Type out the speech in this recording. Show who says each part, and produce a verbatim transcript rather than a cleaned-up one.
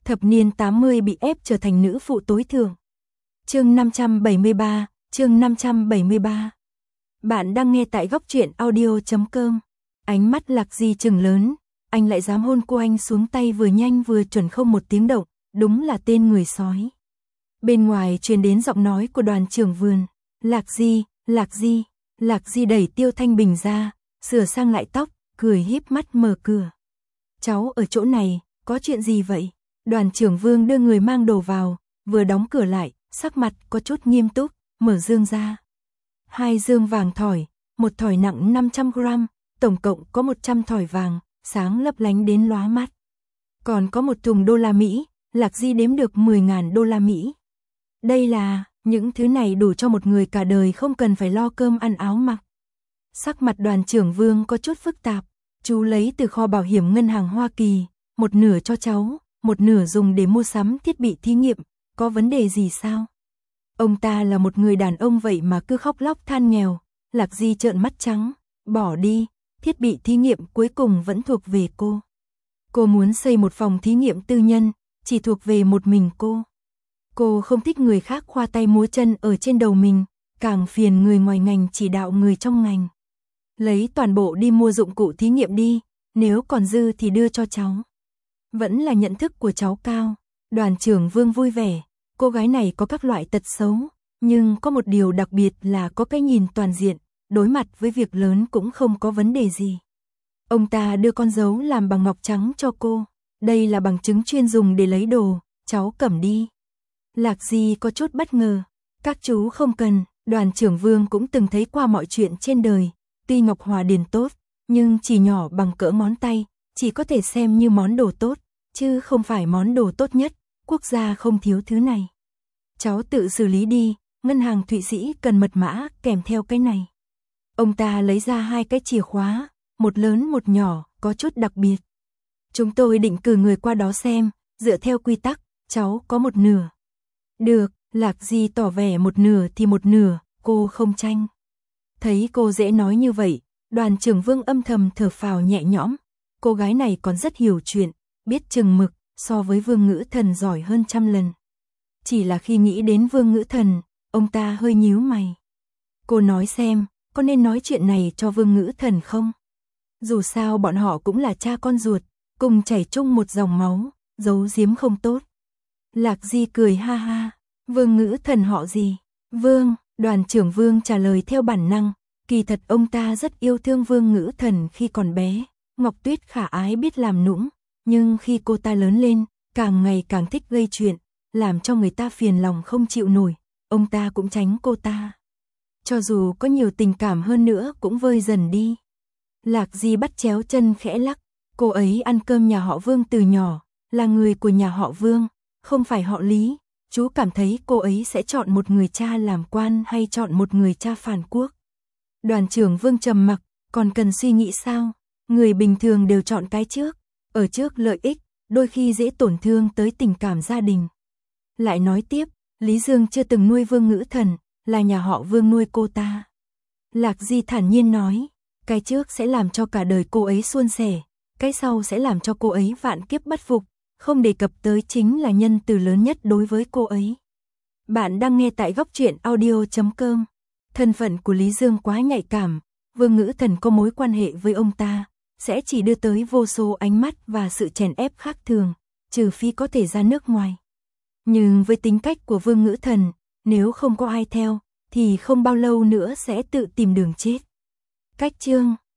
Speaker 1: thập niên tám mươi bị ép trở thành nữ phụ tối thượng. Chương năm trăm bảy mươi ba, chương năm trăm bảy mươi ba. Bạn đang nghe tại góc truyện audio chấm com. Ánh mắt Lạc Di trừng lớn, anh lại dám hôn cô, anh xuống tay vừa nhanh vừa chuẩn không một tiếng động, đúng là tên người sói. Bên ngoài truyền đến giọng nói của đoàn trưởng vườn, Lạc Di, Lạc Di, Lạc Di đẩy Tiêu Thanh Bình ra, sửa sang lại tóc, cười híp mắt mở cửa. Cháu ở chỗ này, có chuyện gì vậy? Đoàn trưởng Vương đưa người mang đồ vào, vừa đóng cửa lại, sắc mặt có chút nghiêm túc, mở dương ra. Hai dương vàng thỏi, một thỏi nặng năm trăm gam, tổng cộng có một trăm thỏi vàng, sáng lấp lánh đến lóa mắt. Còn có một thùng đô la Mỹ, Lạc Di đếm được mười nghìn đô la Mỹ. Đây là, những thứ này đủ cho một người cả đời không cần phải lo cơm ăn áo mặc. Sắc mặt đoàn trưởng Vương có chút phức tạp, chú lấy từ kho bảo hiểm ngân hàng Hoa Kỳ, một nửa cho cháu, một nửa dùng để mua sắm thiết bị thí nghiệm, có vấn đề gì sao? Ông ta là một người đàn ông vậy mà cứ khóc lóc than nghèo. Lạc Di trợn mắt trắng, bỏ đi, thiết bị thí nghiệm cuối cùng vẫn thuộc về cô. Cô muốn xây một phòng thí nghiệm tư nhân, chỉ thuộc về một mình cô. Cô không thích người khác khoa tay múa chân ở trên đầu mình, càng phiền người ngoài ngành chỉ đạo người trong ngành. Lấy toàn bộ đi mua dụng cụ thí nghiệm đi, nếu còn dư thì đưa cho cháu. Vẫn là nhận thức của cháu cao. Đoàn trưởng Vương vui vẻ, cô gái này có các loại tật xấu, nhưng có một điều đặc biệt là có cái nhìn toàn diện, đối mặt với việc lớn cũng không có vấn đề gì. Ông ta đưa con dấu làm bằng ngọc trắng cho cô, đây là bằng chứng chuyên dùng để lấy đồ, cháu cầm đi. Lạc Di có chút bất ngờ, các chú không cần, đoàn trưởng Vương cũng từng thấy qua mọi chuyện trên đời, tuy Ngọc Hòa Điền tốt, nhưng chỉ nhỏ bằng cỡ ngón tay, chỉ có thể xem như món đồ tốt, chứ không phải món đồ tốt nhất, quốc gia không thiếu thứ này. Cháu tự xử lý đi, ngân hàng Thụy Sĩ cần mật mã kèm theo cái này. Ông ta lấy ra hai cái chìa khóa, một lớn một nhỏ, có chút đặc biệt. Chúng tôi định cử người qua đó xem, dựa theo quy tắc, cháu có một nửa. Được, Lạc Di tỏ vẻ một nửa thì một nửa, cô không tranh. Thấy cô dễ nói như vậy, đoàn trưởng Vương âm thầm thở phào nhẹ nhõm. Cô gái này còn rất hiểu chuyện, biết chừng mực, so với Vương Ngữ Thần giỏi hơn trăm lần. Chỉ là khi nghĩ đến Vương Ngữ Thần, ông ta hơi nhíu mày. Cô nói xem, có nên nói chuyện này cho Vương Ngữ Thần không? Dù sao bọn họ cũng là cha con ruột, cùng chảy chung một dòng máu, giấu giếm không tốt. Lạc Di cười ha ha, Vương Ngữ Thần họ gì? Vương, đoàn trưởng Vương trả lời theo bản năng, kỳ thật ông ta rất yêu thương Vương Ngữ Thần khi còn bé. Ngọc Tuyết khả ái biết làm nũng, nhưng khi cô ta lớn lên, càng ngày càng thích gây chuyện, làm cho người ta phiền lòng không chịu nổi, ông ta cũng tránh cô ta. Cho dù có nhiều tình cảm hơn nữa cũng vơi dần đi. Lạc Di bắt chéo chân khẽ lắc, cô ấy ăn cơm nhà họ Vương từ nhỏ, là người của nhà họ Vương, không phải họ Lý. Chú cảm thấy cô ấy sẽ chọn một người cha làm quan hay chọn một người cha phản quốc? Đoàn trưởng Vương trầm mặc, còn cần suy nghĩ sao? Người bình thường đều chọn cái trước, ở trước lợi ích, đôi khi dễ tổn thương tới tình cảm gia đình. Lại nói tiếp, Lý Dương chưa từng nuôi Vương Ngữ Thần, là nhà họ Vương nuôi cô ta. Lạc Di thản nhiên nói, cái trước sẽ làm cho cả đời cô ấy suôn sẻ, cái sau sẽ làm cho cô ấy vạn kiếp bất phục, không đề cập tới chính là nhân từ lớn nhất đối với cô ấy. Bạn đang nghe tại góc truyện audio chấm com. Thân phận của Lý Dương quá nhạy cảm, Vương Ngữ Thần có mối quan hệ với ông ta, sẽ chỉ đưa tới vô số ánh mắt và sự chèn ép khác thường, trừ phi có thể ra nước ngoài. Nhưng với tính cách của Vương Ngữ Thần, nếu không có ai theo, thì không bao lâu nữa sẽ tự tìm đường chết. Cách chương